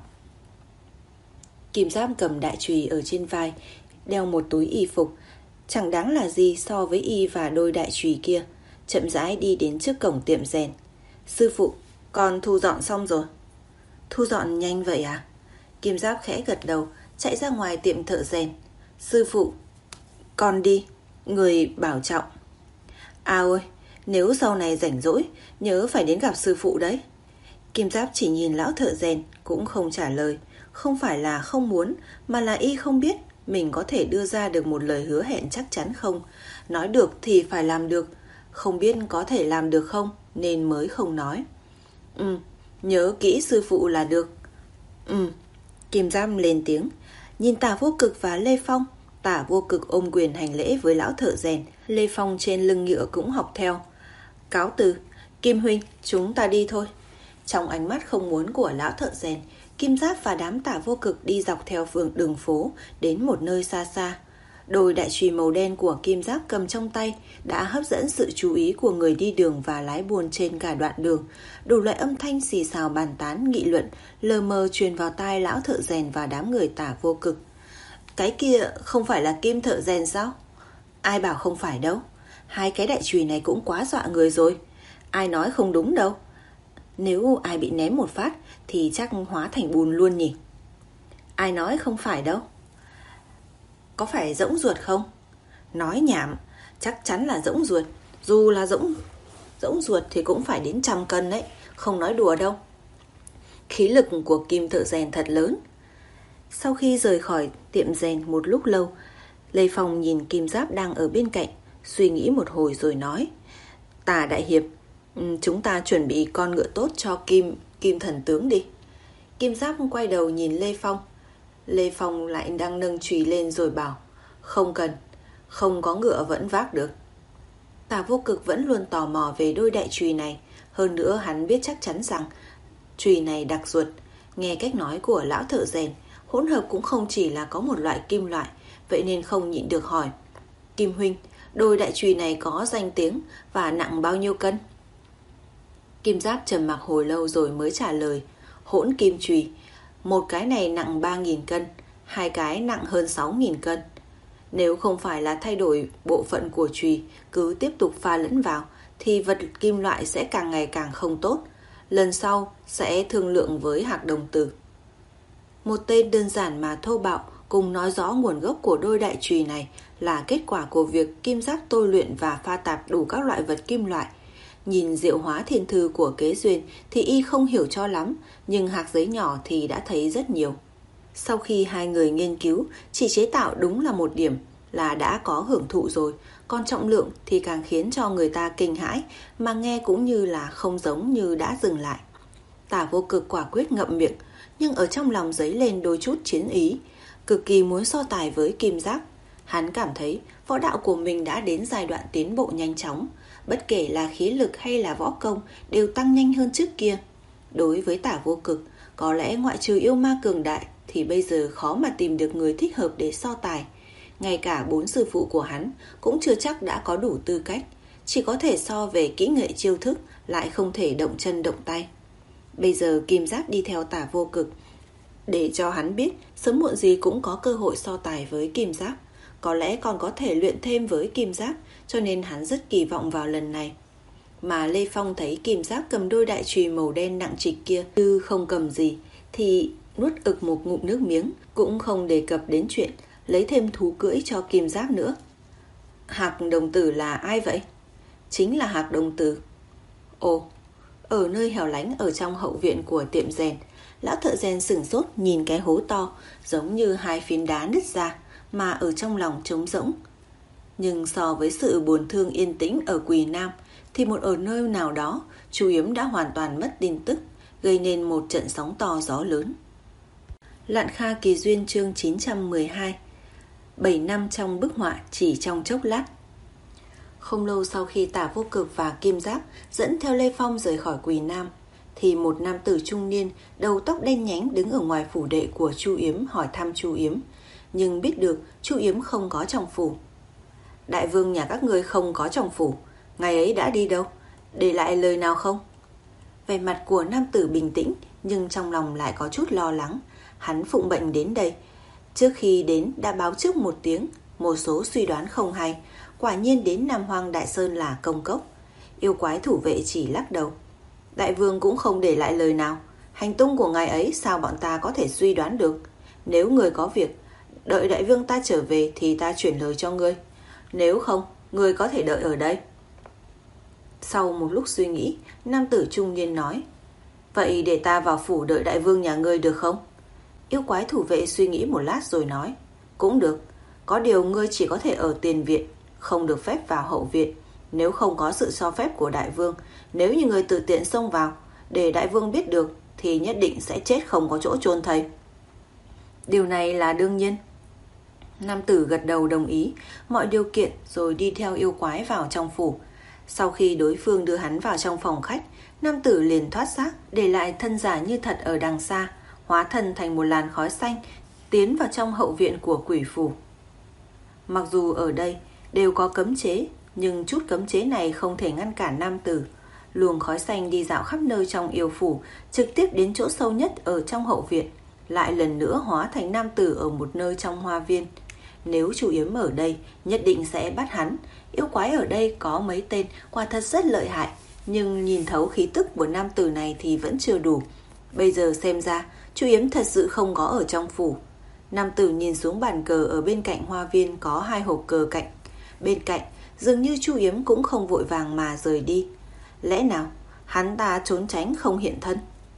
Kim Giáp cầm đại chùy ở trên vai, đeo một túi y phục, chẳng đáng là gì so với y và đôi đại chùy kia. Chậm rãi đi đến trước cổng tiệm rèn. Sư phụ, con thu dọn xong rồi. Thu dọn nhanh vậy à? Kim Giáp khẽ gật đầu, chạy ra ngoài tiệm thợ rèn. Sư phụ, con đi, người bảo trọng. À ôi, nếu sau này rảnh rỗi, nhớ phải đến gặp sư phụ đấy. Kim Giáp chỉ nhìn lão thợ rèn, cũng không trả lời. Không phải là không muốn, mà là y không biết mình có thể đưa ra được một lời hứa hẹn chắc chắn không. Nói được thì phải làm được, không biết có thể làm được không nên mới không nói. Ừ, nhớ kỹ sư phụ là được. Ừ, Kim Giáp lên tiếng. Nhìn Tả Vô Cực và Lê Phong, Tả Vô Cực ôm quyền hành lễ với lão thợ rèn. Lê Phong trên lưng ngựa cũng học theo. Cáo từ, Kim huynh, chúng ta đi thôi. Trong ánh mắt không muốn của lão thợ rèn, Kim Giáp và đám Tả Vô Cực đi dọc theo phường đường phố đến một nơi xa xa. Đôi đại chùy màu đen của Kim Giáp cầm trong tay đã hấp dẫn sự chú ý của người đi đường và lái buôn trên cả đoạn đường. Đủ loại âm thanh xì xào bàn tán nghị luận lờ mờ truyền vào tai lão thợ rèn và đám người Tả Vô Cực. Cái kia không phải là Kim thợ rèn sao? Ai bảo không phải đâu. Hai cái đại chùy này cũng quá dọa người rồi. Ai nói không đúng đâu. Nếu ai bị ném một phát thì chắc hóa thành bùn luôn nhỉ. Ai nói không phải đâu. Có phải rỗng ruột không? Nói nhảm, chắc chắn là rỗng ruột. Dù là rỗng rỗng ruột thì cũng phải đến trăm cân đấy, không nói đùa đâu. Khí lực của Kim thợ rèn thật lớn. Sau khi rời khỏi tiệm rèn một lúc lâu, Lê Phong nhìn Kim Giáp đang ở bên cạnh, suy nghĩ một hồi rồi nói. Tả đại hiệp, chúng ta chuẩn bị con ngựa tốt cho Kim Kim thần tướng đi. Kim Giáp quay đầu nhìn Lê Phong. Lê Phong lại đang nâng chùy lên rồi bảo. Không cần, không có ngựa vẫn vác được. Tả Vô Cực vẫn luôn tò mò về đôi đại chùy này. Hơn nữa hắn biết chắc chắn rằng chùy này đặc ruột. Nghe cách nói của lão thợ rèn, hỗn hợp cũng không chỉ là có một loại kim loại, vậy nên không nhịn được hỏi. Kim huynh, đôi đại chùy này có danh tiếng và nặng bao nhiêu cân? Kim Giáp trầm mặc hồi lâu rồi mới trả lời. Hỗn kim chùy, một cái này nặng ba nghìn cân, hai cái nặng hơn sáu nghìn cân. Nếu không phải là thay đổi bộ phận của chùy, cứ tiếp tục pha lẫn vào, thì vật kim loại sẽ càng ngày càng không tốt. Lần sau sẽ thương lượng với Hạc đồng tử. Một tên đơn giản mà thô bạo cùng nói rõ nguồn gốc của đôi đại chùy này là kết quả của việc kim giác tôi luyện và pha tạp đủ các loại vật kim loại. Nhìn diệu hóa thiên thư của Kế Duyên thì y không hiểu cho lắm, nhưng hạc giấy nhỏ thì đã thấy rất nhiều. Sau khi hai người nghiên cứu, chỉ chế tạo đúng là một điểm là đã có hưởng thụ rồi, còn trọng lượng thì càng khiến cho người ta kinh hãi, mà nghe cũng như là không giống như đã dừng lại. Tả Vô Cực quả quyết ngậm miệng, nhưng ở trong lòng dấy lên đôi chút chiến ý, cực kỳ muốn so tài với kim giác. Hắn cảm thấy võ đạo của mình đã đến giai đoạn tiến bộ nhanh chóng, bất kể là khí lực hay là võ công đều tăng nhanh hơn trước kia. Đối với Tả Vô Cực, có lẽ ngoại trừ yêu ma cường đại thì bây giờ khó mà tìm được người thích hợp để so tài. Ngay cả bốn sư phụ của hắn cũng chưa chắc đã có đủ tư cách, chỉ có thể so về kỹ nghệ chiêu thức, lại không thể động chân động tay. Bây giờ kim giác đi theo Tả Vô Cực, để cho hắn biết sớm muộn gì cũng có cơ hội so tài với kim giác, có lẽ còn có thể luyện thêm với kim giác, cho nên hắn rất kỳ vọng vào lần này. Mà Lê Phong thấy kim giác cầm đôi đại chùy màu đen nặng trịch kia, chứ không cầm gì, thì nuốt ực một ngụm nước miếng, cũng không đề cập đến chuyện lấy thêm thú cưỡi cho kim giác nữa. Hạc đồng tử là ai vậy? Chính là Hạc đồng tử. Ồ, ở nơi hẻo lánh ở trong hậu viện của tiệm rèn, lão thợ rèn sửng sốt nhìn cái hố to giống như hai phiến đá nứt ra, mà ở trong lòng trống rỗng. Nhưng so với sự buồn thương yên tĩnh ở Quỳ Nam, thì một ở nơi nào đó Chu Yếm đã hoàn toàn mất tin tức, gây nên một trận sóng to gió lớn. Lạn Kha Kỳ Duyên chương chín trăm mười hai. Bảy năm trong bức họa chỉ trong chốc lát. Không lâu sau khi Tả Vô Cực và Kim Giác dẫn theo Lê Phong rời khỏi Quỳ Nam, thì một nam tử trung niên đầu tóc đen nhánh đứng ở ngoài phủ đệ của Chu Yếm hỏi thăm Chu Yếm, nhưng biết được Chu Yếm không có trong phủ. Đại vương nhà các ngươi không có trong phủ, ngày ấy đã đi đâu, để lại lời nào không? Vẻ mặt của nam tử bình tĩnh, nhưng trong lòng lại có chút lo lắng. Hắn phụng bệnh đến đây, trước khi đến đã báo trước một tiếng, một số suy đoán không hay. Quả nhiên đến Nam Hoang Đại Sơn là công cốc. Yêu quái thủ vệ chỉ lắc đầu. Đại vương cũng không để lại lời nào, hành tung của ngài ấy sao bọn ta có thể suy đoán được? Nếu người có việc, đợi đại vương ta trở về thì ta chuyển lời cho ngươi. Nếu không, ngươi có thể đợi ở đây. Sau một lúc suy nghĩ, nam tử trung niên nói, vậy để ta vào phủ đợi đại vương nhà ngươi được không? Yêu quái thủ vệ suy nghĩ một lát rồi nói, cũng được, có điều ngươi chỉ có thể ở tiền viện, không được phép vào hậu viện. Nếu không có sự cho phép của đại vương, nếu như ngươi tự tiện xông vào, để đại vương biết được, thì nhất định sẽ chết không có chỗ chôn thây. Điều này là đương nhiên. Nam tử gật đầu đồng ý mọi điều kiện rồi đi theo yêu quái vào trong phủ. Sau khi đối phương đưa hắn vào trong phòng khách, nam tử liền thoát xác, để lại thân giả như thật ở đằng xa, hóa thân thành một làn khói xanh, tiến vào trong hậu viện của quỷ phủ. Mặc dù ở đây đều có cấm chế, nhưng chút cấm chế này không thể ngăn cản nam tử. Luồng khói xanh đi dạo khắp nơi trong yêu phủ, trực tiếp đến chỗ sâu nhất ở trong hậu viện, lại lần nữa hóa thành nam tử ở một nơi trong hoa viên. Nếu Chu Yếm ở đây, nhất định sẽ bắt hắn. Yêu quái ở đây có mấy tên quả thật rất lợi hại, nhưng nhìn thấu khí tức của nam tử này thì vẫn chưa đủ. Bây giờ xem ra Chu Yếm thật sự không có ở trong phủ. Nam tử nhìn xuống bàn cờ ở bên cạnh hoa viên có hai hộp cờ cạnh. Bên cạnh dường như Chu Yếm cũng không vội vàng mà rời đi. Lẽ nào hắn ta trốn tránh không hiện thân?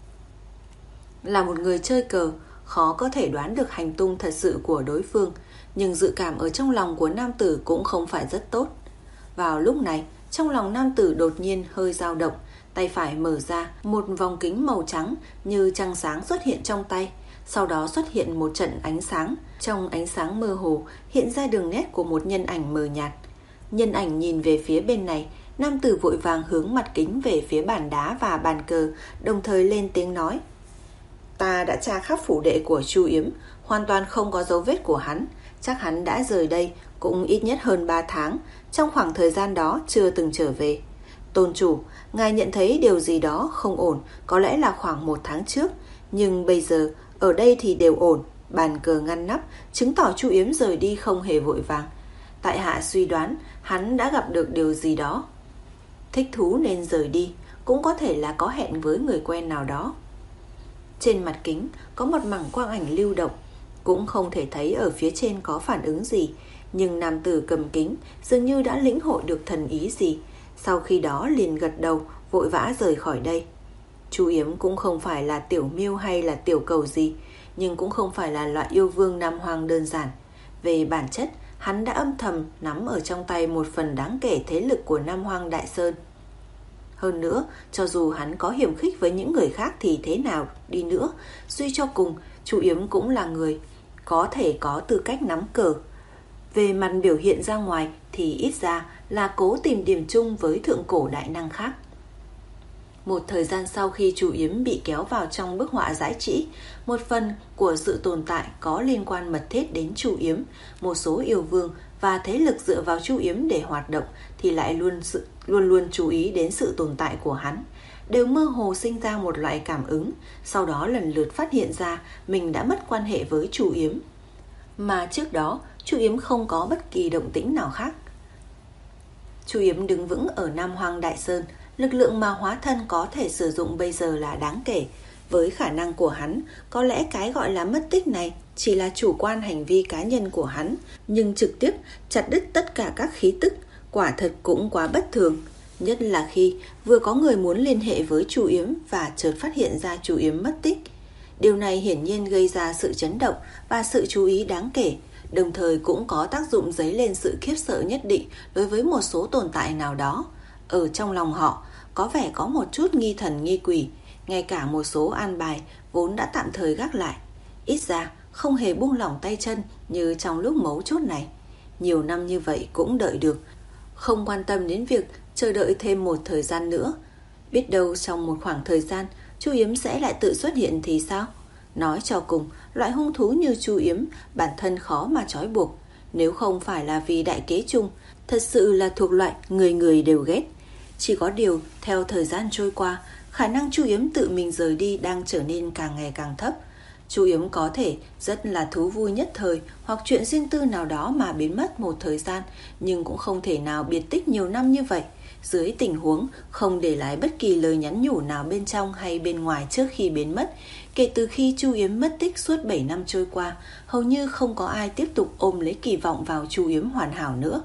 Là một người chơi cờ, khó có thể đoán được hành tung thật sự của đối phương, nhưng dự cảm ở trong lòng của nam tử cũng không phải rất tốt. Vào lúc này, trong lòng nam tử đột nhiên hơi dao động, tay phải mở ra, một vòng kính màu trắng như trăng sáng xuất hiện trong tay. Sau đó xuất hiện một trận ánh sáng, trong ánh sáng mơ hồ hiện ra đường nét của một nhân ảnh mờ nhạt. Nhân ảnh nhìn về phía bên này, nam tử vội vàng hướng mặt kính về phía bàn đá và bàn cờ, đồng thời lên tiếng nói, ta đã tra khắp phủ đệ của Chu Yếm, hoàn toàn không có dấu vết của hắn. Chắc hắn đã rời đây cũng ít nhất hơn ba tháng, trong khoảng thời gian đó chưa từng trở về. Tôn chủ, ngài nhận thấy điều gì đó không ổn, có lẽ là khoảng một tháng trước, nhưng bây giờ ở đây thì đều ổn. Bàn cờ ngăn nắp, chứng tỏ Chu Yếm rời đi không hề vội vàng. Tại hạ suy đoán hắn đã gặp được điều gì đó, thích thú nên rời đi, cũng có thể là có hẹn với người quen nào đó. Trên mặt kính có một mảng quang ảnh lưu động, cũng không thể thấy ở phía trên có phản ứng gì, nhưng nam tử cầm kính dường như đã lĩnh hội được thần ý gì, sau khi đó liền gật đầu, vội vã rời khỏi đây. Chu Yếm cũng không phải là tiểu miêu hay là tiểu cầu gì, nhưng cũng không phải là loại yêu vương Nam Hoang đơn giản. Về bản chất, hắn đã âm thầm nắm ở trong tay một phần đáng kể thế lực của Nam Hoang Đại Sơn. Hơn nữa, cho dù hắn có hiểm khích với những người khác thì thế nào đi nữa, suy cho cùng, Chu Yếm cũng là người có thể có tư cách nắm cờ. Về mặt biểu hiện ra ngoài thì ít ra là cố tìm điểm chung với thượng cổ đại năng khác. Một thời gian sau khi Chu Yếm bị kéo vào trong bức họa giải trí, một phần của sự tồn tại có liên quan mật thiết đến Chu Yếm, một số yêu vương và thế lực dựa vào Chu Yếm để hoạt động thì lại luôn sự, luôn luôn chú ý đến sự tồn tại của hắn, đều mơ hồ sinh ra một loại cảm ứng, sau đó lần lượt phát hiện ra mình đã mất quan hệ với Chu Yếm. Mà trước đó, Chu Yếm không có bất kỳ động tĩnh nào khác. Chu Yếm đứng vững ở Nam Hoang Đại Sơn, lực lượng mà hóa thân có thể sử dụng bây giờ là đáng kể. Với khả năng của hắn, có lẽ cái gọi là mất tích này chỉ là chủ quan hành vi cá nhân của hắn, nhưng trực tiếp chặt đứt tất cả các khí tức, quả thật cũng quá bất thường. Nhất là khi vừa có người muốn liên hệ với Chu Yếm và chợt phát hiện ra Chu Yếm mất tích. Điều này hiển nhiên gây ra sự chấn động và sự chú ý đáng kể, đồng thời cũng có tác dụng dấy lên sự khiếp sợ nhất định đối với một số tồn tại nào đó. Ở trong lòng họ, có vẻ có một chút nghi thần nghi quỷ, ngay cả một số an bài vốn đã tạm thời gác lại, ít ra không hề buông lỏng tay chân như trong lúc mấu chốt này. Nhiều năm như vậy cũng đợi được, không quan tâm đến việc chờ đợi thêm một thời gian nữa. Biết đâu trong một khoảng thời gian Chu Yếm sẽ lại tự xuất hiện thì sao? Nói cho cùng, loại hung thú như Chu Yếm bản thân khó mà trói buộc, nếu không phải là vì đại kế chung, thật sự là thuộc loại người người đều ghét. Chỉ có điều, theo thời gian trôi qua, khả năng Chu Yếm tự mình rời đi đang trở nên càng ngày càng thấp. Chu Yếm có thể rất là thú vui nhất thời hoặc chuyện riêng tư nào đó mà biến mất một thời gian, nhưng cũng không thể nào biệt tích nhiều năm như vậy, dưới tình huống không để lại bất kỳ lời nhắn nhủ nào bên trong hay bên ngoài trước khi biến mất. Kể từ khi Chu Yếm mất tích suốt bảy năm trôi qua, hầu như không có ai tiếp tục ôm lấy kỳ vọng vào Chu Yếm hoàn hảo nữa.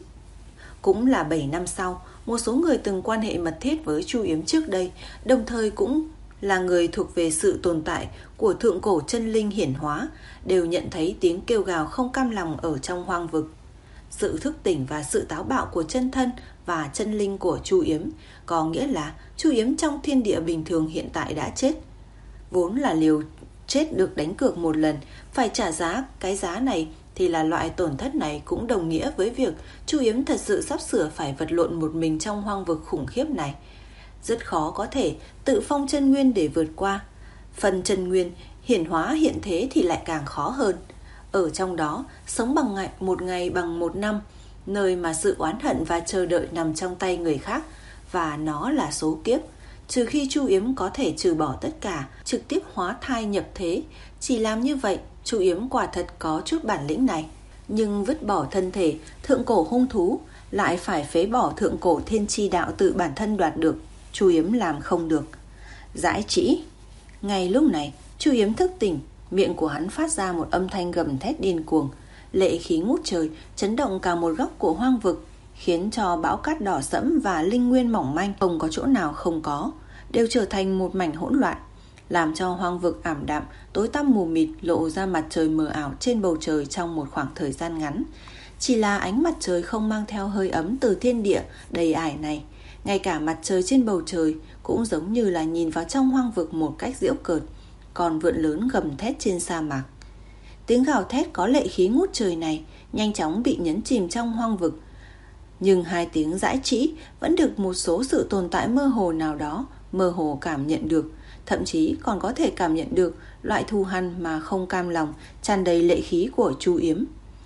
Cũng là bảy năm sau, một số người từng quan hệ mật thiết với Chu Yếm trước đây, đồng thời cũng là người thuộc về sự tồn tại của thượng cổ chân linh hiển hóa, đều nhận thấy tiếng kêu gào không cam lòng ở trong hoang vực. Sự thức tỉnh và sự táo bạo của chân thân và chân linh của Chu Yếm có nghĩa là Chu Yếm trong thiên địa bình thường hiện tại đã chết. Vốn là liều chết được đánh cược một lần, phải trả giá cái giá này thì là loại tổn thất này cũng đồng nghĩa với việc Chu Yếm thật sự sắp sửa phải vật lộn một mình trong hoang vực khủng khiếp này. Rất khó có thể tự phong chân nguyên để vượt qua. Phần chân nguyên hiển hóa hiện thế thì lại càng khó hơn. Ở trong đó, sống bằng ngày, một ngày bằng một năm, nơi mà sự oán hận và chờ đợi nằm trong tay người khác, và nó là số kiếp. Trừ khi Chu Yếm có thể trừ bỏ tất cả, trực tiếp hóa thai nhập thế, chỉ làm như vậy, Chu Yếm quả thật có chút bản lĩnh này. Nhưng vứt bỏ thân thể thượng cổ hung thú, lại phải phế bỏ thượng cổ thiên chi đạo tự bản thân đoạt được, Chu Yếm làm không được. Dãi trĩ. Ngay lúc này, Chu Yếm thức tỉnh, miệng của hắn phát ra một âm thanh gầm thét điên cuồng, lệ khí ngút trời, chấn động cả một góc của hoang vực, khiến cho bão cát đỏ sẫm và linh nguyên mỏng manh không có chỗ nào không có, đều trở thành một mảnh hỗn loạn, làm cho hoang vực ảm đạm, tối tăm mù mịt, lộ ra mặt trời mờ ảo trên bầu trời trong một khoảng thời gian ngắn. Chỉ là ánh mặt trời không mang theo hơi ấm từ thiên địa đầy ải này, ngay cả mặt trời trên bầu trời cũng giống như là nhìn vào trong hoang vực một cách giễu cợt, còn vượn lớn gầm thét trên sa mạc. Tiếng gào thét có lệ khí ngút trời này nhanh chóng bị nhấn chìm trong hoang vực, nhưng hai tiếng dãi trĩ vẫn được một số sự tồn tại mơ hồ nào đó mơ hồ cảm nhận được, thậm chí còn có thể cảm nhận được loại thù hằn mà không cam lòng tràn đầy lệ khí của Chu Yếm.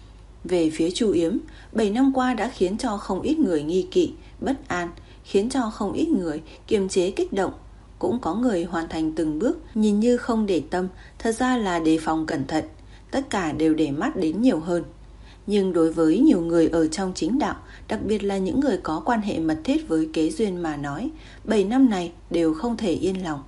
Về phía Chu Yếm, bảy năm qua đã khiến cho không ít người nghi kỵ, bất an, khiến cho không ít người kiềm chế kích động. Cũng có người hoàn thành từng bước, nhìn như không để tâm, thật ra là đề phòng cẩn thận. Tất cả đều để mắt đến nhiều hơn. Nhưng đối với nhiều người ở trong chính đạo, đặc biệt là những người có quan hệ mật thiết với Kế Duyên mà nói, bảy năm này đều không thể yên lòng.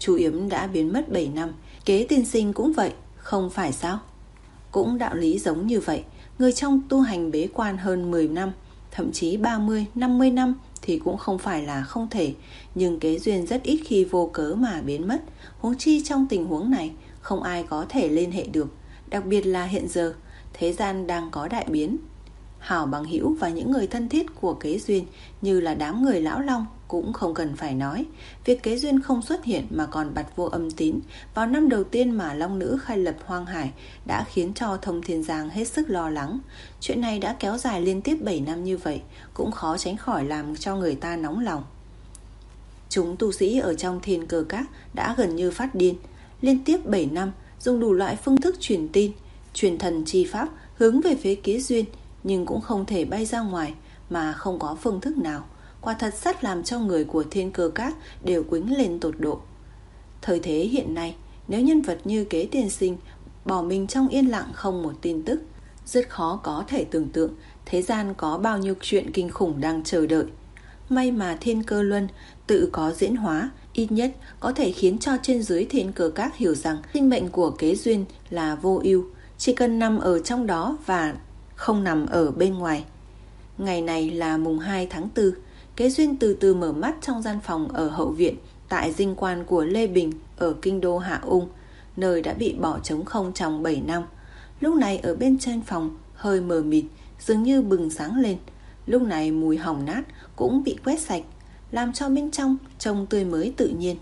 Chú Yếm đã biến mất bảy năm, Kế tiên sinh cũng vậy, không phải sao? Cũng đạo lý giống như vậy, người trong tu hành bế quan hơn mười năm, thậm chí ba mươi, năm mươi năm thì cũng không phải là không thể, nhưng Kế Duyên rất ít khi vô cớ mà biến mất, huống chi trong tình huống này không ai có thể liên hệ được, đặc biệt là hiện giờ thế gian đang có đại biến. Hảo bằng hữu và những người thân thiết của Kế Duyên như là đám người lão long cũng không cần phải nói. Việc Kế Duyên không xuất hiện mà còn bặt vô âm tín vào năm đầu tiên mà long nữ khai lập hoang hải đã khiến cho Thông Thiên Giang hết sức lo lắng. Chuyện này đã kéo dài liên tiếp bảy năm như vậy, cũng khó tránh khỏi làm cho người ta nóng lòng. Chúng tu sĩ ở trong Thiên Cơ Các đã gần như phát điên. Liên tiếp bảy năm dùng đủ loại phương thức truyền tin, truyền thần chi pháp hướng về phía Kế Duyên, nhưng cũng không thể bay ra ngoài mà không có phương thức nào. Quả thật rất làm cho người của Thiên Cơ Các đều quĩnh lên tột độ. Thời thế hiện nay, nếu nhân vật như Kế tiên sinh bỏ mình trong yên lặng không một tin tức, rất khó có thể tưởng tượng thế gian có bao nhiêu chuyện kinh khủng đang chờ đợi. May mà Thiên Cơ Luân tự có diễn hóa, ít nhất có thể khiến cho trên dưới Thiên Cơ Các hiểu rằng sinh mệnh của Kế Duyên là vô ưu, chỉ cần nằm ở trong đó và không nằm ở bên ngoài. Ngày này là mùng hai tháng tư, Kế Duyên từ từ mở mắt trong gian phòng ở hậu viện tại dinh quan của Lê Bình ở kinh đô Hạ Ung, nơi đã bị bỏ trống không trong bảy năm. Lúc này ở bên trên phòng hơi mờ mịt, dường như bừng sáng lên. Lúc này mùi hỏng nát cũng bị quét sạch, làm cho bên trong trông tươi mới tự nhiên.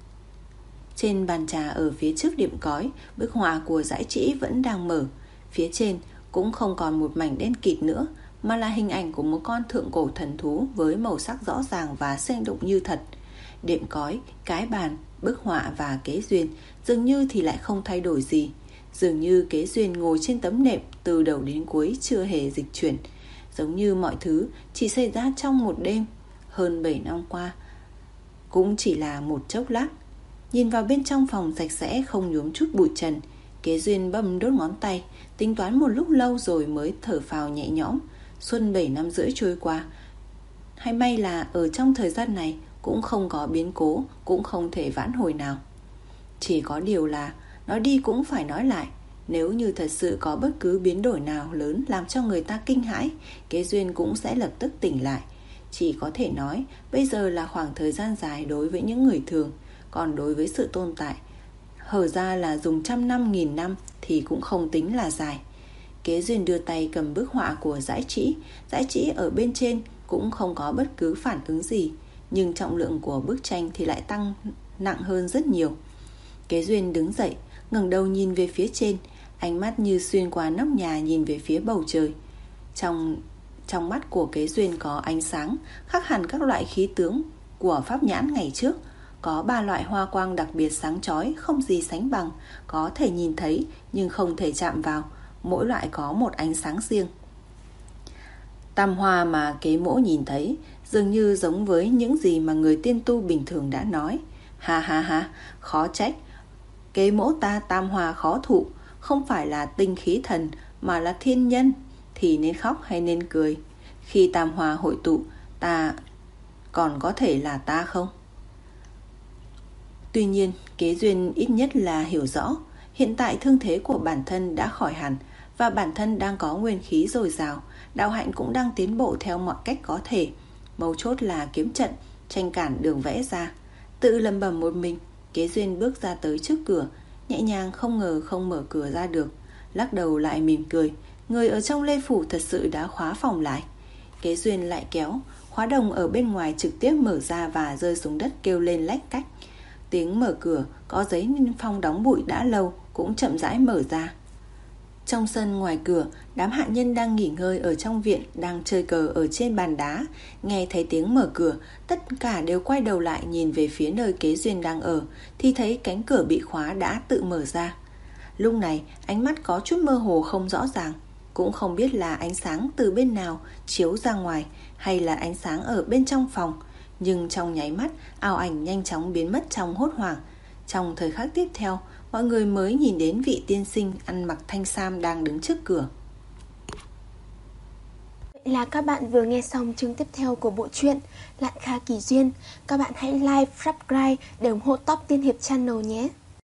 Trên bàn trà ở phía trước điểm cói, bức họa của Dãi Trĩ vẫn đang mở. Phía trên cũng không còn một mảnh đen kịt nữa, mà là hình ảnh của một con thượng cổ thần thú với màu sắc rõ ràng và sinh động như thật. Đệm cói, cái bàn, bức họa và Kế Duyên dường như thì lại không thay đổi gì. Dường như Kế Duyên ngồi trên tấm nệm từ đầu đến cuối chưa hề dịch chuyển. Giống như mọi thứ chỉ xảy ra trong một đêm. Hơn bảy năm qua cũng chỉ là một chốc lát. Nhìn vào bên trong phòng sạch sẽ không nhuốm chút bụi trần, Kế Duyên bấm đốt ngón tay, tính toán một lúc lâu rồi mới thở phào nhẹ nhõm. Xuân bảy năm rưỡi trôi qua, hay may là ở trong thời gian này cũng không có biến cố, cũng không thể vãn hồi nào. Chỉ có điều là nói đi cũng phải nói lại, nếu như thật sự có bất cứ biến đổi nào lớn làm cho người ta kinh hãi, Kế Duyên cũng sẽ lập tức tỉnh lại. Chỉ có thể nói bây giờ là khoảng thời gian dài đối với những người thường, còn đối với sự tồn tại hở ra là dùng trăm năm nghìn năm thì cũng không tính là dài. Kế Duyên đưa tay cầm bức họa của Dãi Trĩ. Dãi Trĩ ở bên trên cũng không có bất cứ phản ứng gì, nhưng trọng lượng của bức tranh thì lại tăng nặng hơn rất nhiều. Kế Duyên đứng dậy, ngẩng đầu nhìn về phía trên, ánh mắt như xuyên qua nóc nhà nhìn về phía bầu trời. Trong trong mắt của Kế Duyên có ánh sáng, khác hẳn các loại khí tướng của pháp nhãn ngày trước. Có ba loại hoa quang đặc biệt sáng chói, không gì sánh bằng, có thể nhìn thấy nhưng không thể chạm vào, mỗi loại có một ánh sáng riêng. Tam hoa mà Kế Mỗ nhìn thấy dường như giống với những gì mà người tiên tu bình thường đã nói. Ha ha ha, khó trách Kế Mỗ ta tam hoa khó thụ, không phải là tinh khí thần mà là thiên nhân, thì nên khóc hay nên cười? Khi tam hoa hội tụ, ta còn có thể là ta không? Tuy nhiên, Kế Duyên ít nhất là hiểu rõ, hiện tại thương thế của bản thân đã khỏi hẳn và bản thân đang có nguyên khí dồi dào, đạo hạnh cũng đang tiến bộ theo mọi cách có thể. Mấu chốt là kiếm trận, tranh cản đường vẽ ra. Tự lẩm bẩm một mình, Kế Duyên bước ra tới trước cửa, nhẹ nhàng không ngờ không mở cửa ra được, lắc đầu lại mỉm cười. Người ở trong Lê Phủ thật sự đã khóa phòng lại. Kế Duyên lại kéo, khóa đồng ở bên ngoài trực tiếp mở ra và rơi xuống đất kêu lên lách cách. Tiếng mở cửa có giấy niêm phong đóng bụi đã lâu cũng chậm rãi mở ra. Trong sân ngoài cửa, đám hạ nhân đang nghỉ ngơi ở trong viện, đang chơi cờ ở trên bàn đá. Nghe thấy tiếng mở cửa, tất cả đều quay đầu lại nhìn về phía nơi Kế Duyên đang ở, thì thấy cánh cửa bị khóa đã tự mở ra. Lúc này ánh mắt có chút mơ hồ không rõ ràng, cũng không biết là ánh sáng từ bên nào chiếu ra ngoài hay là ánh sáng ở bên trong phòng. Nhưng trong nháy mắt, ảo ảnh nhanh chóng biến mất trong hốt hoảng. Trong thời khắc tiếp theo, mọi người mới nhìn đến vị tiên sinh ăn mặc thanh sam đang đứng trước cửa. là các bạn vừa nghe xong chương tiếp theo của bộ truyện Lạn Kha Kỳ Duyên. Các bạn hãy like, subscribe để ủng hộ Top Tiên Hiệp Channel nhé.